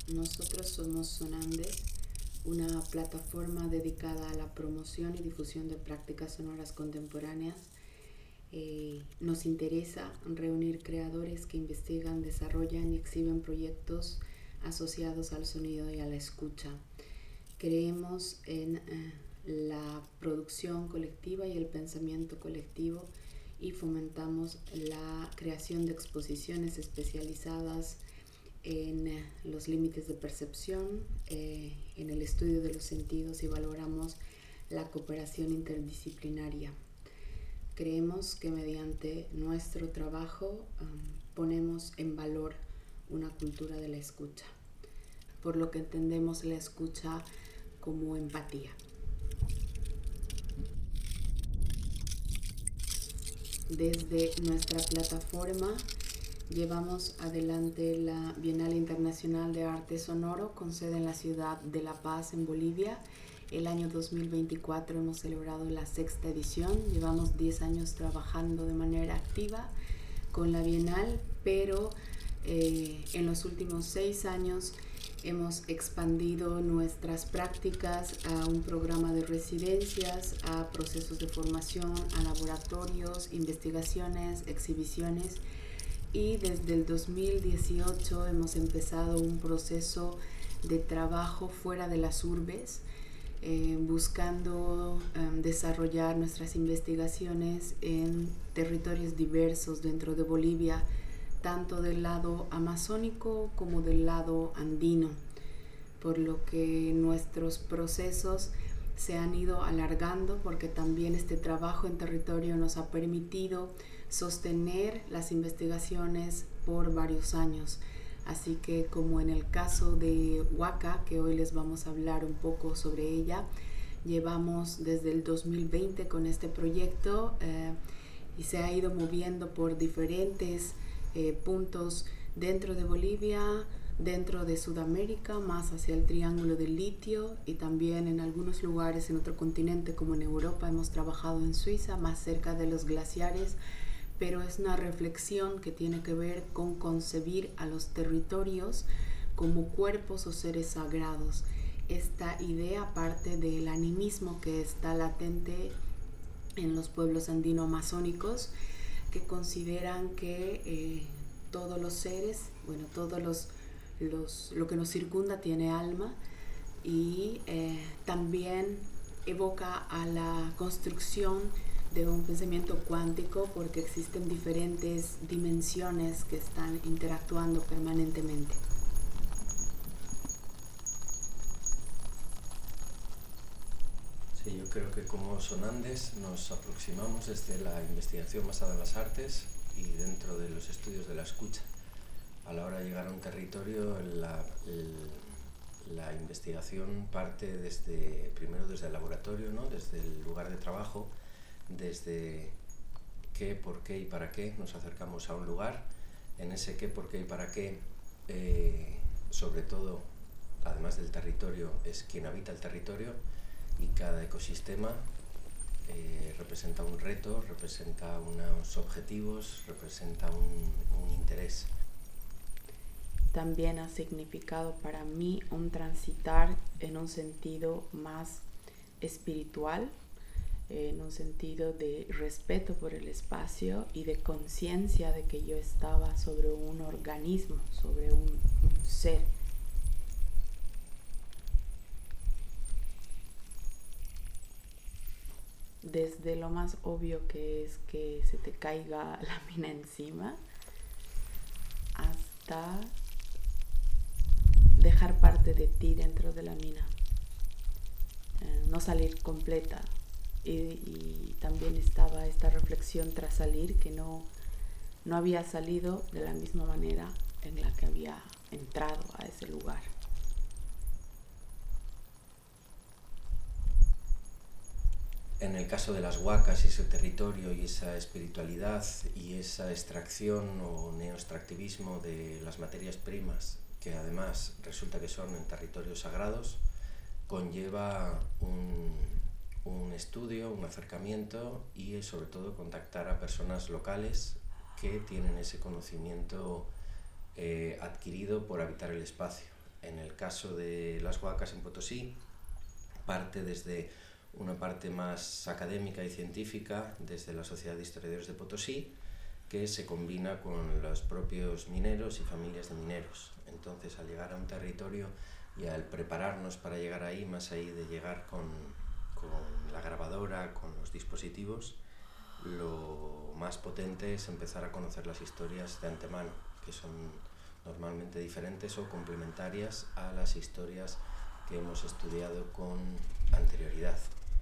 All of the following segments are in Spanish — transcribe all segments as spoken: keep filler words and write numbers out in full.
Nosotros somos Sonandes, una plataforma dedicada a la promoción y difusión de prácticas sonoras contemporáneas. Eh, nos interesa reunir creadores que investigan, desarrollan y exhiben proyectos asociados al sonido y a la escucha. Creemos en eh, la producción colectiva y el pensamiento colectivo y fomentamos la creación de exposiciones especializadas en eh, los límites de percepción, eh, en el estudio de los sentidos y valoramos la cooperación interdisciplinaria. Creemos que mediante nuestro trabajo um, ponemos en valor una cultura de la escucha, por lo que entendemos la escucha como empatía. Desde nuestra plataforma llevamos adelante la Bienal Internacional de Arte Sonoro con sede en la ciudad de La Paz, en Bolivia. El año dos mil veinticuatro hemos celebrado la sexta edición. Llevamos diez años trabajando de manera activa con la Bienal, pero eh, en los últimos seis años hemos expandido nuestras prácticas a un programa de residencias, a procesos de formación, a laboratorios, investigaciones, exhibiciones. Y desde el dos mil dieciocho hemos empezado un proceso de trabajo fuera de las urbes, eh, buscando um, desarrollar nuestras investigaciones en territorios diversos dentro de Bolivia, tanto del lado amazónico como del lado andino, por lo que nuestros procesos se han ido alargando porque también este trabajo en territorio nos ha permitido sostener las investigaciones por varios años. Así que como en el caso de Huaca, que hoy les vamos a hablar un poco sobre ella, llevamos desde el dos mil veinte con este proyecto eh, y se ha ido moviendo por diferentes eh, puntos dentro de Bolivia, dentro de Sudamérica, más hacia el Triángulo del Litio y también en algunos lugares en otro continente como en Europa. Hemos trabajado en Suiza, más cerca de los glaciares, pero es una reflexión que tiene que ver con concebir a los territorios como cuerpos o seres sagrados. Esta idea parte del animismo que está latente en los pueblos andino-amazónicos, que consideran que eh, todos los seres, bueno, todos los, los, lo que nos circunda tiene alma y eh, también evoca a la construcción de un pensamiento cuántico porque existen diferentes dimensiones que están interactuando permanentemente. Sí, yo creo que como Sonandes nos aproximamos desde la investigación basada en las artes y dentro de los estudios de la escucha. A la hora de llegar a un territorio, la, el, la investigación parte desde, primero desde el laboratorio, ¿no? Desde el lugar de trabajo, desde qué, por qué y para qué nos acercamos a un lugar. En ese qué, por qué y para qué, eh, sobre todo, además del territorio, es quien habita el territorio y cada ecosistema eh, representa un reto, representa unos objetivos, representa un, un interés. También ha significado para mí un transitar en un sentido más espiritual, en un sentido de respeto por el espacio y de conciencia de que yo estaba sobre un organismo, sobre un, un ser. Desde lo más obvio que es que se te caiga la mina encima, hasta dejar parte de ti dentro de la mina, eh, no salir completa. Y, y también estaba esta reflexión tras salir, que no, no había salido de la misma manera en la que había entrado a ese lugar. En el caso de las huacas y ese territorio y esa espiritualidad y esa extracción o neoextractivismo de las materias primas, que además resulta que son en territorios sagrados, conlleva un, un estudio, un acercamiento y sobre todo contactar a personas locales que tienen ese conocimiento eh, adquirido por habitar el espacio. En el caso de las huacas en Potosí, parte desde una parte más académica y científica, desde la Sociedad de Historiadores de Potosí, que se combina con los propios mineros y familias de mineros. Entonces, al llegar a un territorio y al prepararnos para llegar ahí, más ahí de llegar con, con la grabadora, con los dispositivos, lo más potente es empezar a conocer las historias de antemano, que son normalmente diferentes o complementarias a las historias que hemos estudiado con anterioridad.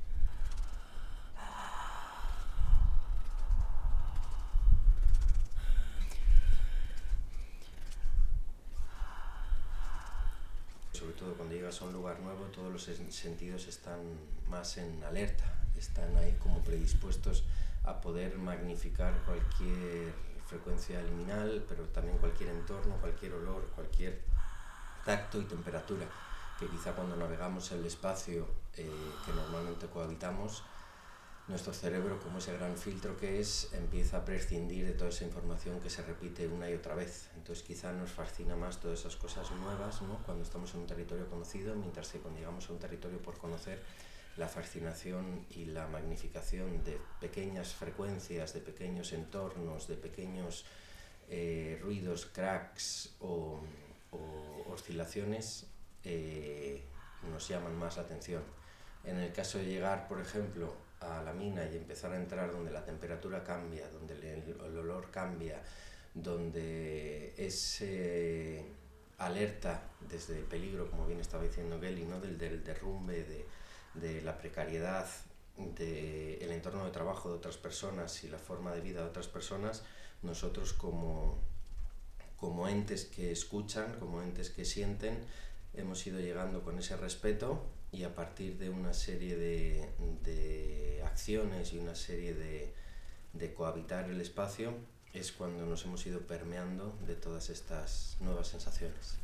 Sobre todo cuando llegas a un lugar nuevo, todos los sentidos están más en alerta, están ahí como predispuestos a poder magnificar cualquier frecuencia liminal, pero también cualquier entorno, cualquier olor, cualquier tacto y temperatura, que quizá cuando navegamos el espacio eh, que normalmente cohabitamos, nuestro cerebro, como ese gran filtro que es, empieza a prescindir de toda esa información que se repite una y otra vez. Entonces quizá nos fascina más todas esas cosas nuevas, ¿no?, cuando estamos en un territorio conocido, mientras que cuando llegamos a un territorio por conocer, la fascinación y la magnificación de pequeñas frecuencias, de pequeños entornos, de pequeños eh, ruidos, cracks o, o oscilaciones eh, nos llaman más la atención. En el caso de llegar, por ejemplo, a la mina y empezar a entrar donde la temperatura cambia, donde el, el olor cambia, donde es eh, alerta desde el peligro, como bien estaba diciendo Kelly, ¿no?, del, del derrumbe, de, de la precariedad, del de entorno de trabajo de otras personas y la forma de vida de otras personas, nosotros como, como entes que escuchan, como entes que sienten, hemos ido llegando con ese respeto, y a partir de una serie de, de acciones y una serie de, de cohabitar el espacio es cuando nos hemos ido permeando de todas estas nuevas sensaciones.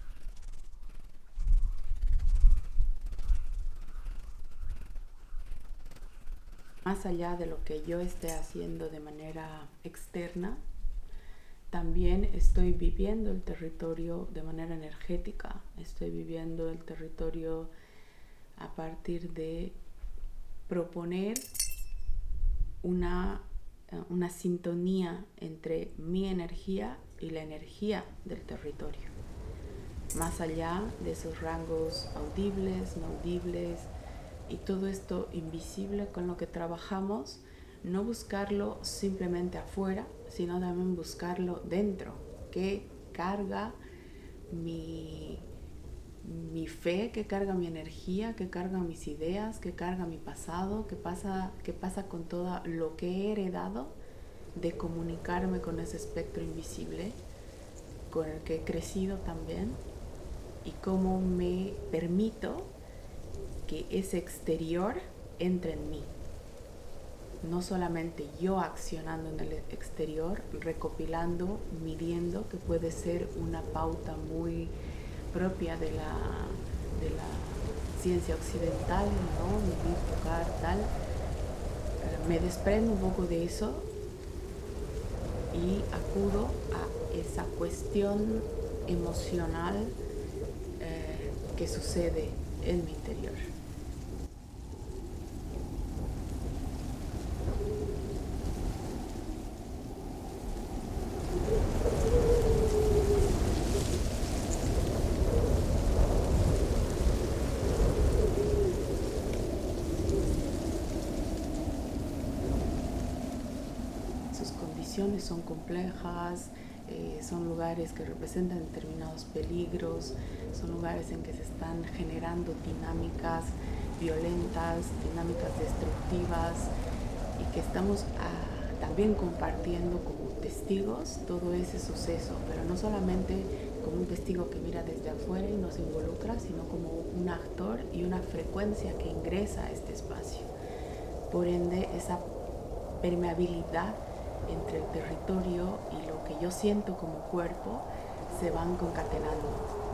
Más allá de lo que yo esté haciendo de manera externa, también estoy viviendo el territorio de manera energética, estoy viviendo el territorio a partir de proponer una, una sintonía entre mi energía y la energía del territorio, más allá de esos rangos audibles, no audibles y todo esto invisible con lo que trabajamos, no buscarlo simplemente afuera, sino también buscarlo dentro, que carga mi mi fe, que carga mi energía, que carga mis ideas, que carga mi pasado, que pasa, que pasa con todo lo que he heredado de comunicarme con ese espectro invisible con el que he crecido también, y cómo me permito que ese exterior entre en mí. No solamente yo accionando en el exterior, recopilando, midiendo, que puede ser una pauta muy propia de la, de la ciencia occidental, ¿no?, medir, tocar, tal. Eh, me desprendo un poco de eso y acudo a esa cuestión emocional eh, que sucede en mi interior. Son complejas, eh, son lugares que representan determinados peligros, son lugares en que se están generando dinámicas violentas, dinámicas destructivas, y que estamos ah, también compartiendo como testigos todo ese suceso, pero no solamente como un testigo que mira desde afuera y nos involucra, sino como un actor y una frecuencia que ingresa a este espacio. Por ende, esa permeabilidad entre el territorio y lo que yo siento como cuerpo se van concatenando.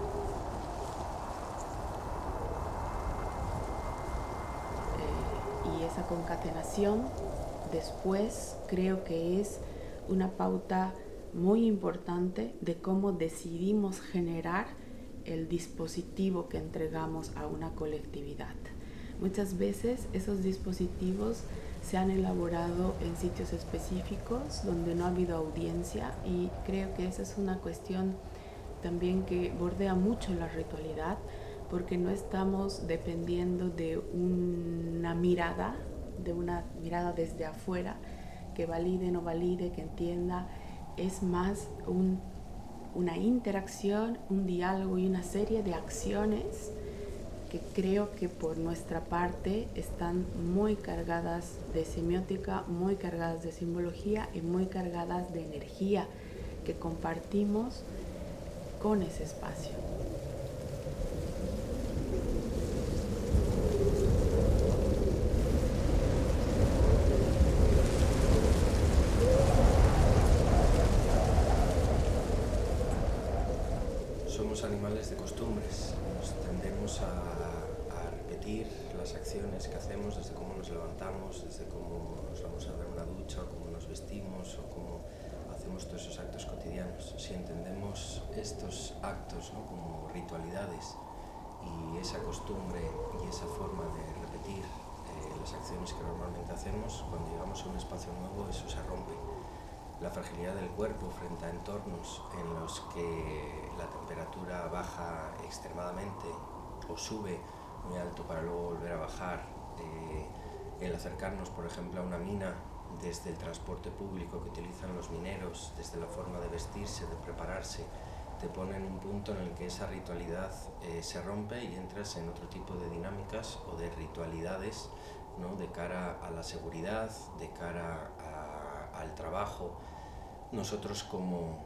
Eh, y esa concatenación después creo que es una pauta muy importante de cómo decidimos generar el dispositivo que entregamos a una colectividad. Muchas veces esos dispositivos se han elaborado en sitios específicos donde no ha habido audiencia, y creo que esa es una cuestión también que bordea mucho la ritualidad, porque no estamos dependiendo de una mirada, de una mirada desde afuera, que valide, no valide, que entienda. Es más un, una interacción, un diálogo y una serie de acciones que creo que por nuestra parte están muy cargadas de semiótica, muy cargadas de simbología y muy cargadas de energía que compartimos con ese espacio. Somos animales de costumbres, nos tendemos a, a repetir las acciones que hacemos desde cómo nos levantamos, desde cómo nos vamos a dar una ducha, o cómo nos vestimos, o cómo hacemos todos esos actos cotidianos. Si entendemos estos actos, ¿no?, como ritualidades, y esa costumbre y esa forma de repetir eh, las acciones que normalmente hacemos, cuando llegamos a un espacio nuevo eso se rompe. La fragilidad del cuerpo frente a entornos en los que la temperatura baja extremadamente o sube muy alto para luego volver a bajar, eh, el acercarnos por ejemplo a una mina desde el transporte público que utilizan los mineros, desde la forma de vestirse, de prepararse, te pone en un punto en el que esa ritualidad eh, se rompe y entras en otro tipo de dinámicas o de ritualidades, ¿no?, de cara a la seguridad, de cara a, al trabajo. Nosotros como,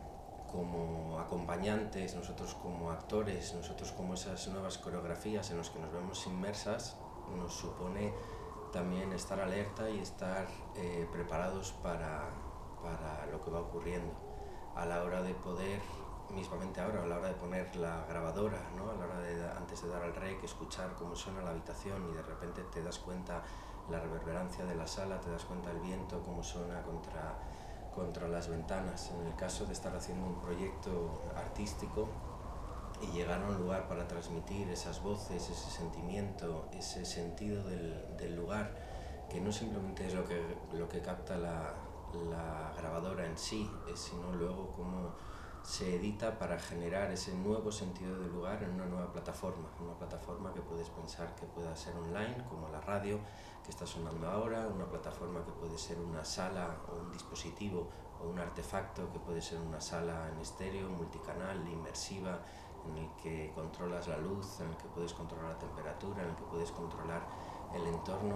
como acompañantes, nosotros como actores, nosotros como esas nuevas coreografías en las que nos vemos inmersas, nos supone también estar alerta y estar eh, preparados para, para lo que va ocurriendo. A la hora de poder, mismamente ahora, a la hora de poner la grabadora, ¿no?, a la hora de, antes de dar al rec, escuchar cómo suena la habitación, y de repente te das cuenta la reverberancia de la sala, te das cuenta el viento, cómo suena contra... contra las ventanas. En el caso de estar haciendo un proyecto artístico y llegar a un lugar para transmitir esas voces, ese sentimiento, ese sentido del, del lugar, que no simplemente es lo que, lo que capta la, la grabadora en sí, sino luego cómo se edita para generar ese nuevo sentido del lugar en una nueva plataforma, una plataforma que puedes pensar que pueda ser online, como la radio que está sonando ahora, una plataforma que puede ser una sala o un dispositivo o un artefacto que puede ser una sala en estéreo, multicanal, inmersiva, en el que controlas la luz, en el que puedes controlar la temperatura, en el que puedes controlar el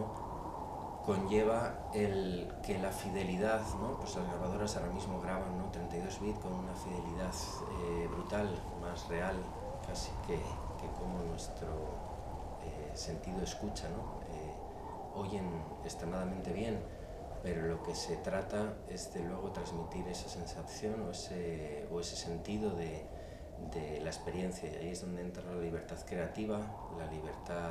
entorno, conlleva el que la fidelidad, ¿no?, pues las grabadoras ahora mismo graban, ¿no?, treinta y dos bits con una fidelidad eh, brutal, más real casi que, que como nuestro eh, sentido escucha, ¿no? Eh, oyen extremadamente bien, pero lo que se trata es de luego transmitir esa sensación o ese, o ese sentido de, de la experiencia, y ahí es donde entra la libertad creativa, la libertad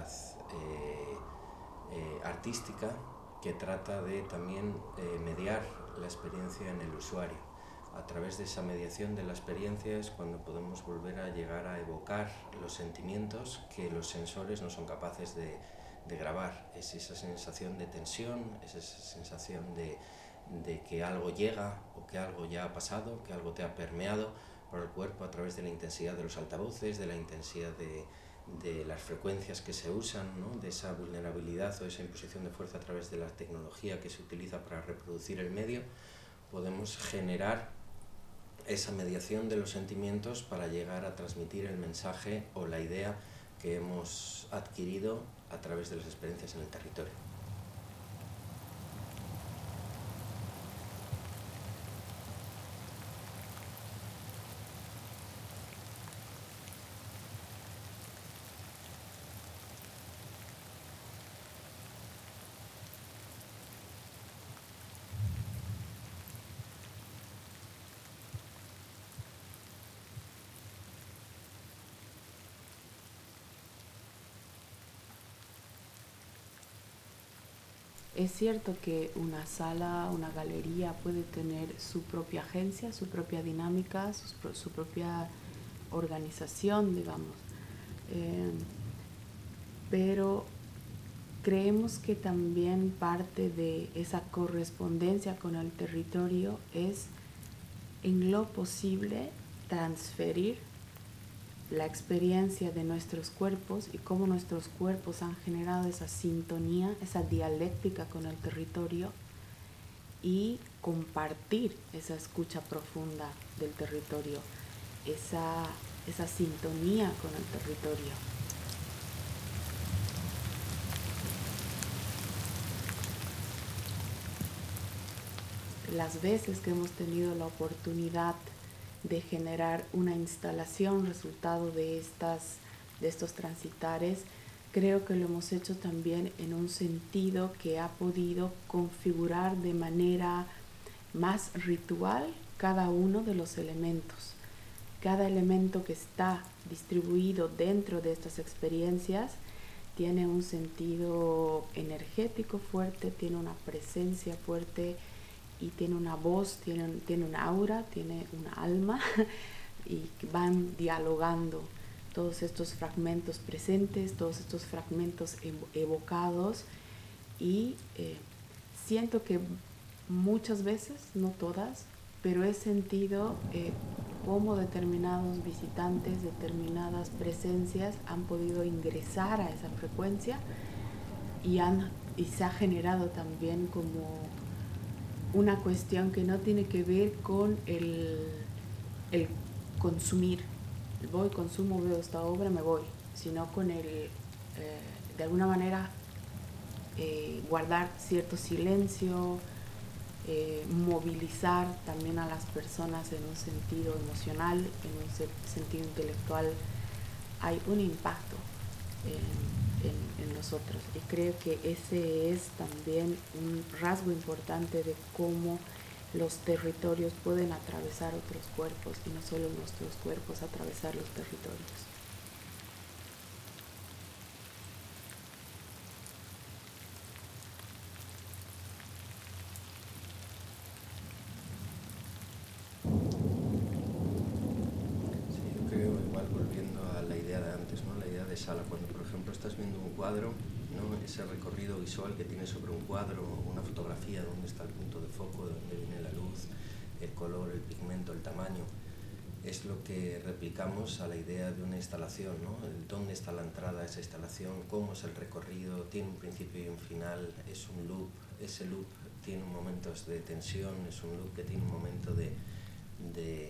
eh, eh, artística, que trata de también eh, mediar la experiencia en el usuario. A través de esa mediación de la experiencia es cuando podemos volver a llegar a evocar los sentimientos que los sensores no son capaces de, de grabar. Es esa sensación de tensión, es esa sensación de, de que algo llega o que algo ya ha pasado, que algo te ha permeado por el cuerpo a través de la intensidad de los altavoces, de la intensidad de, de las frecuencias que se usan, ¿no?, de esa vulnerabilidad o esa imposición de fuerza a través de la tecnología que se utiliza para reproducir el medio. Podemos generar esa mediación de los sentimientos para llegar a transmitir el mensaje o la idea que hemos adquirido a través de las experiencias en el territorio. Es cierto que una sala, una galería puede tener su propia agencia, su propia dinámica, su, su propia organización, digamos. Eh, pero creemos que también parte de esa correspondencia con el territorio es, en lo posible, transferir la experiencia de nuestros cuerpos y cómo nuestros cuerpos han generado esa sintonía, esa dialéctica con el territorio, y compartir esa escucha profunda del territorio, esa, esa sintonía con el territorio. Las veces que hemos tenido la oportunidad de generar una instalación resultado de, estas, de estos transitares, creo que lo hemos hecho también en un sentido que ha podido configurar de manera más ritual cada uno de los elementos. Cada elemento que está distribuido dentro de estas experiencias tiene un sentido energético fuerte, tiene una presencia fuerte y tiene una voz, tiene, tiene un aura, tiene un alma y van dialogando todos estos fragmentos presentes, todos estos fragmentos evocados, y eh, siento que muchas veces, no todas, pero he sentido eh, cómo determinados visitantes, determinadas presencias han podido ingresar a esa frecuencia y, han, y se ha generado también como una cuestión que no tiene que ver con el, el consumir. Voy, consumo, veo esta obra, me voy, sino con el, eh, de alguna manera, eh, guardar cierto silencio, eh, movilizar también a las personas en un sentido emocional, en un se sentido intelectual. Hay un impacto en, en, en nosotros, y creo que ese es también un rasgo importante de cómo los territorios pueden atravesar otros cuerpos y no solo nuestros cuerpos atravesar los territorios. Sí, yo creo, igual volviendo a la idea de antes, ¿no? La idea de sala, cuando por ejemplo estás viendo un cuadro, ¿no? Ese recorrido visual que tienes sobre un cuadro, una fotografía, dónde está el punto de foco, de dónde viene la luz, el color, el pigmento, el tamaño, es lo que replicamos a la idea de una instalación, ¿no? El dónde está la entrada a esa instalación, cómo es el recorrido, tiene un principio y un final, es un loop, ese loop tiene momentos de tensión, es un loop que tiene un momento de, de,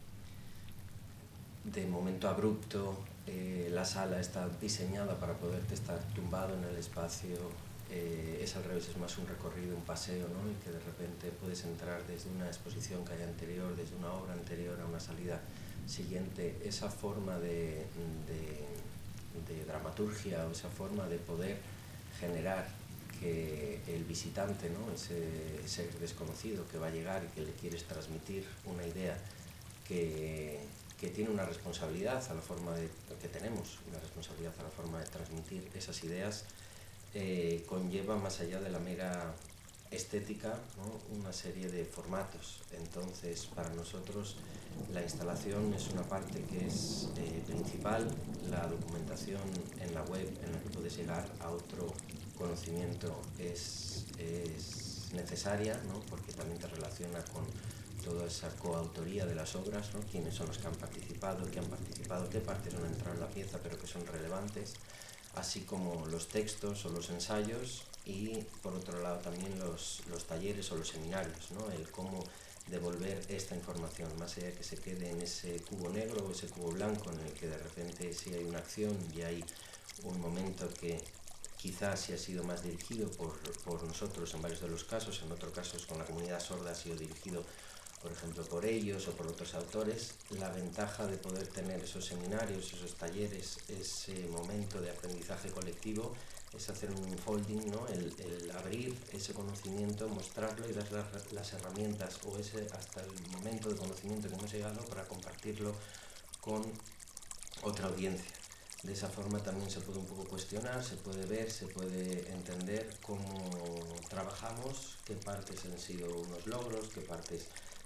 de momento abrupto. Eh, la sala está diseñada para poderte estar tumbado en el espacio. Eh, es al revés, es más un recorrido, un paseo, ¿no? Y que de repente puedes entrar desde una exposición que hay anterior, desde una obra anterior a una salida siguiente. Esa forma de, de, de dramaturgia, o esa forma de poder generar que el visitante, ¿no? ese, ese desconocido que va a llegar y que le quieres transmitir una idea que, que tiene una responsabilidad a la forma de, que tenemos una responsabilidad a la forma de transmitir esas ideas, Eh, conlleva, más allá de la mera estética, ¿no? Una serie de formatos. Entonces, para nosotros la instalación es una parte que es eh, principal, la documentación en la web en la que puedes llegar a otro conocimiento es, es necesaria, ¿no? Porque también te relaciona con toda esa coautoría de las obras, ¿no? Quiénes son los que han participado, qué han participado, qué partes no han entrado en la pieza pero que son relevantes, así como los textos o los ensayos, y por otro lado también los, los talleres o los seminarios, ¿no? El cómo devolver esta información, más allá de que se quede en ese cubo negro o ese cubo blanco en el que de repente sí hay una acción y hay un momento que quizás sí ha sido más dirigido por, por nosotros en varios de los casos, en otros casos con la comunidad sorda ha sido dirigido por ejemplo por ellos o por otros autores. La ventaja de poder tener esos seminarios, esos talleres, ese momento de aprendizaje colectivo es hacer un unfolding, ¿no? el, el abrir ese conocimiento, mostrarlo y dar las, las herramientas o ese hasta el momento de conocimiento que hemos llegado para compartirlo con otra audiencia. De esa forma también se puede un poco cuestionar, se puede ver, se puede entender cómo trabajamos, qué partes han sido unos logros, qué partes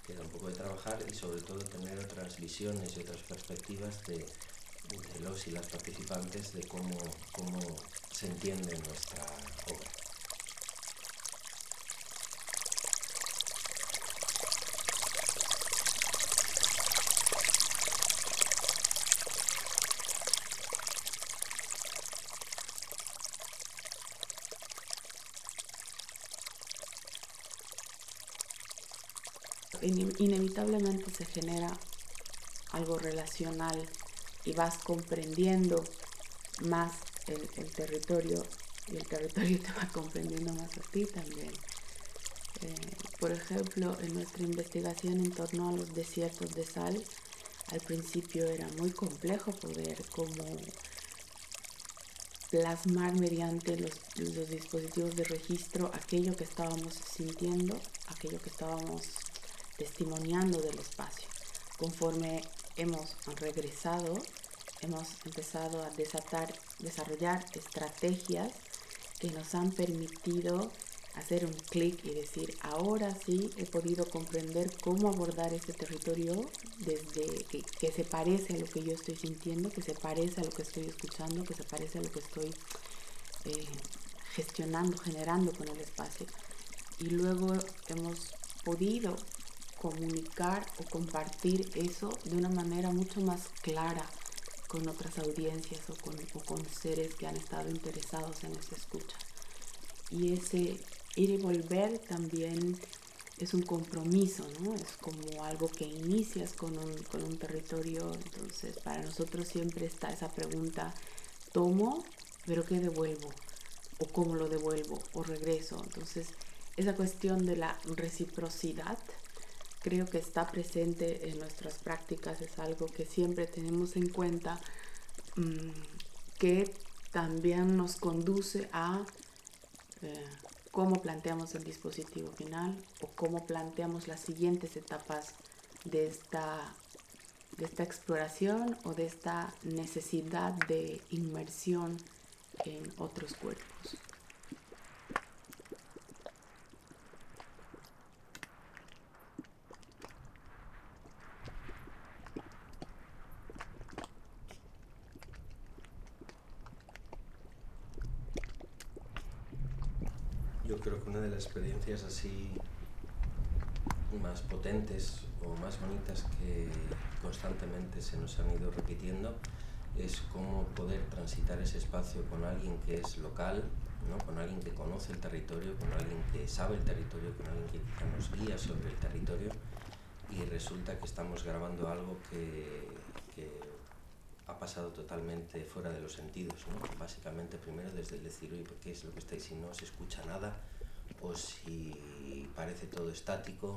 queda un poco de trabajar y sobre todo tener otras visiones y otras perspectivas de, de los y las participantes de cómo, cómo se entiende nuestra obra. Inevitablemente se genera algo relacional y vas comprendiendo más el, el territorio y el territorio te va comprendiendo más a ti también. Eh, por ejemplo, en nuestra investigación en torno a los desiertos de sal, al principio era muy complejo poder como plasmar mediante los, los dispositivos de registro aquello que estábamos sintiendo, aquello que estábamos testimoniando del espacio. Conforme hemos regresado, hemos empezado a desatar, desarrollar estrategias que nos han permitido hacer un clic y decir, ahora sí he podido comprender cómo abordar este territorio desde que, que se parece a lo que yo estoy sintiendo, que se parece a lo que estoy escuchando, que se parece a lo que estoy eh, gestionando, generando con el espacio. Y luego hemos podido comunicar o compartir eso de una manera mucho más clara con otras audiencias o con, o con seres que han estado interesados en esa escucha. Y ese ir y volver también es un compromiso, ¿no? Es como algo que inicias con un, con un territorio. Entonces, para nosotros siempre está esa pregunta, tomo, pero ¿qué devuelvo? ¿O cómo lo devuelvo? ¿O regreso? Entonces, esa cuestión de la reciprocidad creo que está presente en nuestras prácticas, es algo que siempre tenemos en cuenta, mmm, que también nos conduce a eh, cómo planteamos el dispositivo final o cómo planteamos las siguientes etapas de esta, de esta exploración o de esta necesidad de inmersión en otros cuerpos. Yo creo que una de las experiencias así más potentes o más bonitas que constantemente se nos han ido repitiendo es cómo poder transitar ese espacio con alguien que es local, ¿no? Con alguien que conoce el territorio, con alguien que sabe el territorio, con alguien que quizá nos guía sobre el territorio, y resulta que estamos grabando algo que, que ha pasado totalmente fuera de los sentidos, ¿no? Básicamente primero desde el decir, oye, ¿qué es lo que estáis? Si no se escucha nada, o si parece todo estático,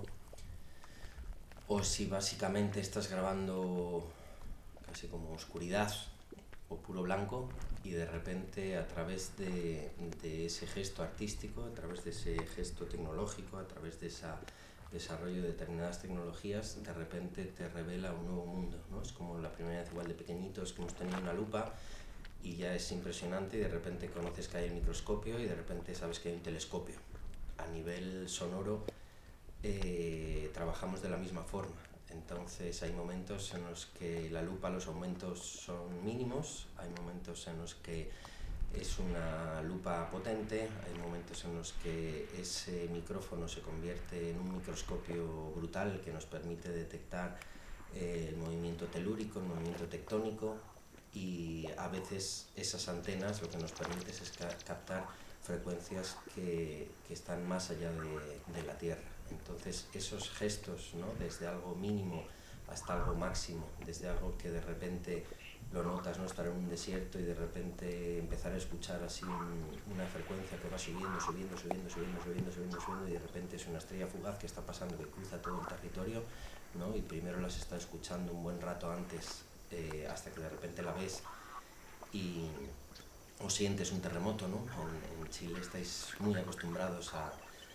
o si básicamente estás grabando casi como oscuridad o puro blanco, y de repente a través de, de ese gesto artístico, a través de ese gesto tecnológico, a través de ese desarrollo de determinadas tecnologías, de repente te revela un nuevo mundo, ¿no? Es como la primera vez igual de pequeñitos que hemos tenido una lupa y ya es impresionante, y de repente conoces que hay un microscopio y de repente sabes que hay un telescopio. A nivel sonoro eh, trabajamos de la misma forma. Entonces hay momentos en los que la lupa, los aumentos son mínimos, hay momentos en los que es una lupa potente, hay momentos en los que ese micrófono se convierte en un microscopio brutal que nos permite detectar eh, el movimiento telúrico, el movimiento tectónico, y a veces esas antenas lo que nos permite es ca- captar frecuencias que, que están más allá de, de la Tierra. Entonces esos gestos, ¿no? Desde algo mínimo hasta algo máximo, desde algo que de repente lo notas, ¿no? Estar en un desierto y de repente empezar a escuchar así un, una frecuencia que va subiendo, subiendo, subiendo, subiendo, subiendo, subiendo, subiendo, y de repente es una estrella fugaz que está pasando, que cruza todo el territorio, ¿no? Y primero las está escuchando un buen rato antes, eh, hasta que de repente la ves y o sientes un terremoto, ¿no? En, en Chile estáis muy acostumbrados a,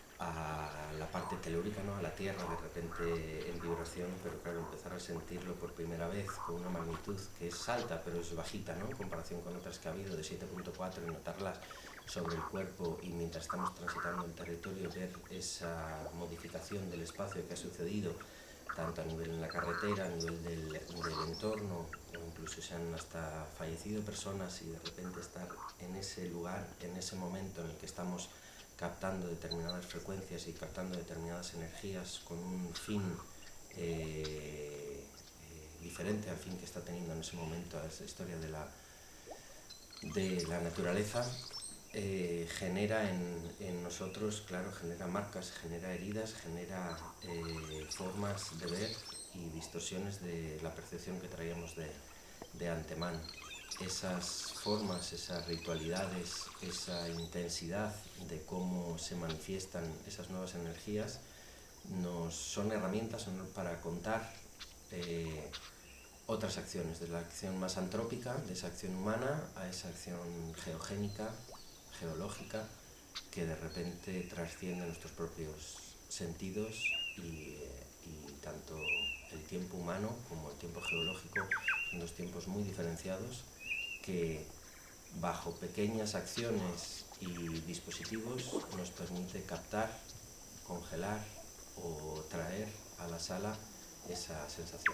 a la parte telúrica, ¿no? A la tierra de repente en vibración, pero claro, empezar a sentirlo por primera vez con una magnitud que es alta, pero es bajita, ¿no? En comparación con otras que ha habido de siete punto cuatro, y notarlas sobre el cuerpo, y mientras estamos transitando el territorio ver esa modificación del espacio que ha sucedido tanto a nivel en la carretera, a nivel del, del entorno, o incluso se han hasta fallecido personas, y de repente estar en ese lugar, en ese momento en el que estamos captando determinadas frecuencias y captando determinadas energías con un fin eh, eh, diferente al fin que está teniendo en ese momento a esa historia de la, de la naturaleza, eh, genera en, en nosotros, claro, genera marcas, genera heridas, genera eh, formas de ver y distorsiones de la percepción que traíamos de, de antemano. Esas formas, esas ritualidades, esa intensidad de cómo se manifiestan esas nuevas energías nos son herramientas para contar eh, otras acciones, de la acción más antrópica, de esa acción humana, a esa acción geogénica, geológica, que de repente trasciende nuestros propios sentidos y, eh, y tanto el tiempo humano como el tiempo geológico son dos tiempos muy diferenciados que bajo pequeñas acciones y dispositivos nos permite captar, congelar o traer a la sala esa sensación.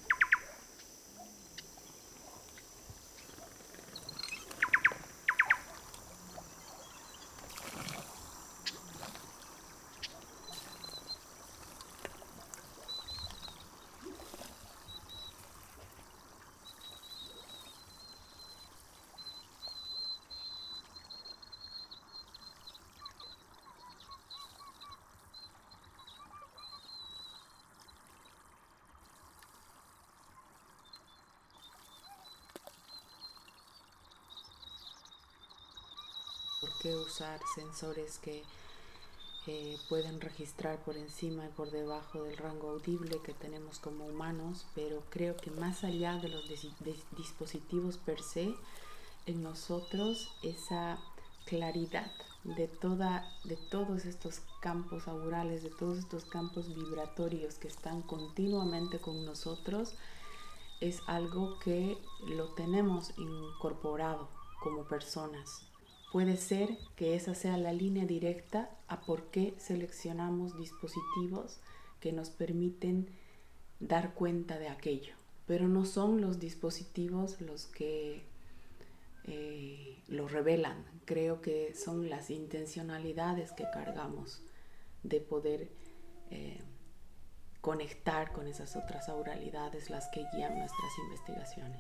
¿Por qué usar sensores que eh, pueden registrar por encima y por debajo del rango audible que tenemos como humanos? Pero creo que más allá de los dis- de dispositivos per se, en nosotros esa claridad de, toda, de todos estos campos aurales, de todos estos campos vibratorios que están continuamente con nosotros, es algo que lo tenemos incorporado como personas. Puede ser que esa sea la línea directa a por qué seleccionamos dispositivos que nos permiten dar cuenta de aquello, pero no son los dispositivos los que eh, lo revelan. Creo que son las intencionalidades que cargamos de poder eh, conectar con esas otras auralidades las que guían nuestras investigaciones.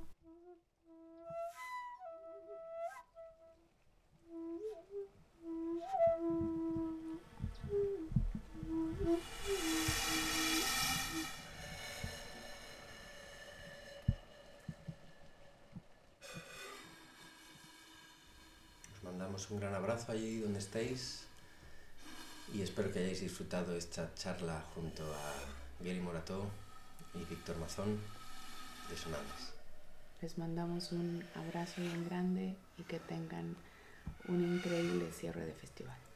Os mandamos un gran abrazo allí donde estéis y espero que hayáis disfrutado esta charla junto a Gary Morató y Víctor Mazón de Sonandes. Les mandamos un abrazo bien grande y que tengan un increíble cierre de festival.